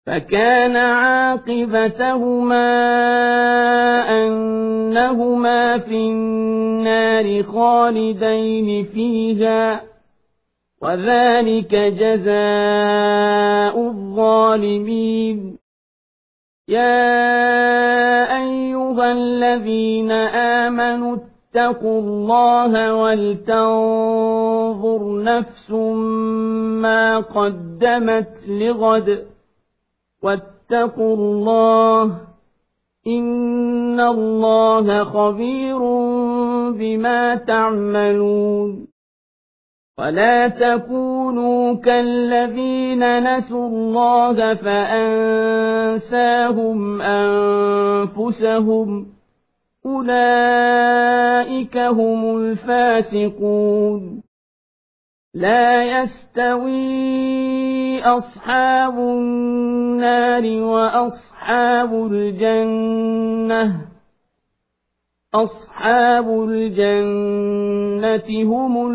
فكان عاقبتهما أنهما في النار خالدين فيها وذلك جزاء الظالمين يا أيها الذين آمنوا اتقوا الله ولتنظر نفس ما قدمت لغد واتقوا الله إن الله خبير بما تعملون ولا تكونوا كالذين نسوا الله فأنساهم أنفسهم أولئك هم الفاسقون لا يستوي أصحاب النار وأصحاب الجنة أصحاب الجنة هم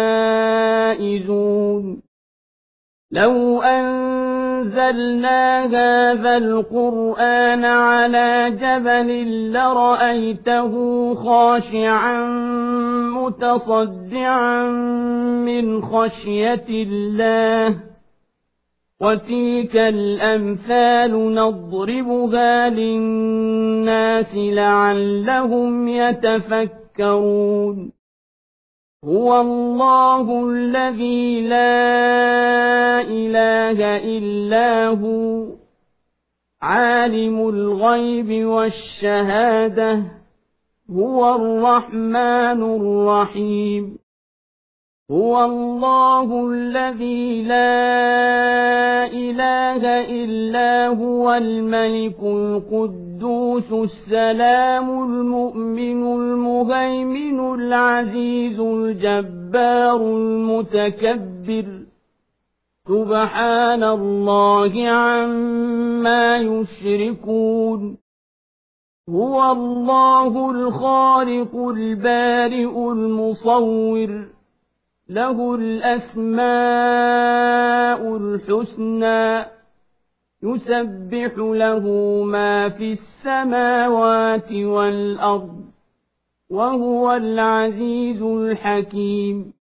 الفائزون لو أنزلنا هذا القرآن على جبل لرأيته خاشعا متصدعا من خشية الله وتلك الأمثال نضربها للناس لعلهم يتفكرون هو الله الذي لا إله إلا هو عالم الغيب والشهادة هو الرحمن الرحيم هو الله الذي لا إله إلا هو الملك القدوس السلام المؤمن المهيمن العزيز الجبار المتكبر سبحان الله عما يشركون هو الله الخالق البارئ المصور له الأسماء الحسنى يسبح له ما في السماوات والأرض وهو العزيز الحكيم